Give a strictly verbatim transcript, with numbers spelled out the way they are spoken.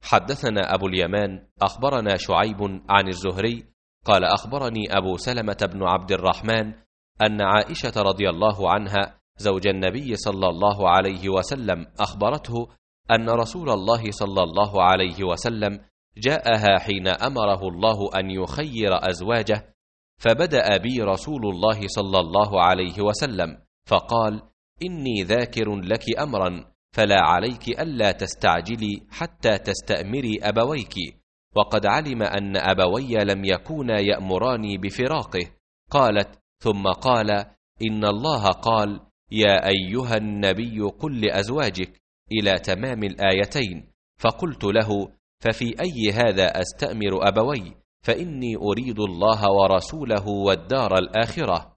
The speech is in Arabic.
حدثنا أبو اليمان أخبرنا شعيب عن الزهري قال أخبرني أبو سلمة بن عبد الرحمن أن عائشة رضي الله عنها زوج النبي صلى الله عليه وسلم أخبرته أن رسول الله صلى الله عليه وسلم جاءها حين أمره الله أن يخير أزواجه، فبدأ بي رسول الله صلى الله عليه وسلم فقال: إني ذاكر لك أمرا فلا عليك ألا تستعجلي حتى تستأمري أبويك، وقد علم أن أبوي لم يكونا يأمراني بفراقه. قالت: ثم قال: إن الله قال: يا أيها النبي قل لأزواجك إلى تمام الآيتين. فقلت له: ففي أي هذا أستأمر أبوي؟ فإني أريد الله ورسوله والدار الآخرة.